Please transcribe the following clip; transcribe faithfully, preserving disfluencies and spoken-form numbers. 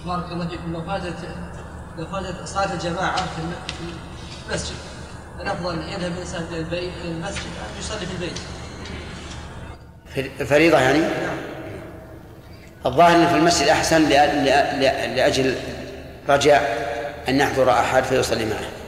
بارك الله فيكم، لو فاتت لو فاتت صلاة الجماعة في المسجد، الأفضل يذهب الإنسان إلى المسجد أم يصلي في البيت؟ في الفريضة يعني؟ نعم. الظاهر أن في المسجد أحسن لأجل رجاء أن يحضر أحد فيصلي معه.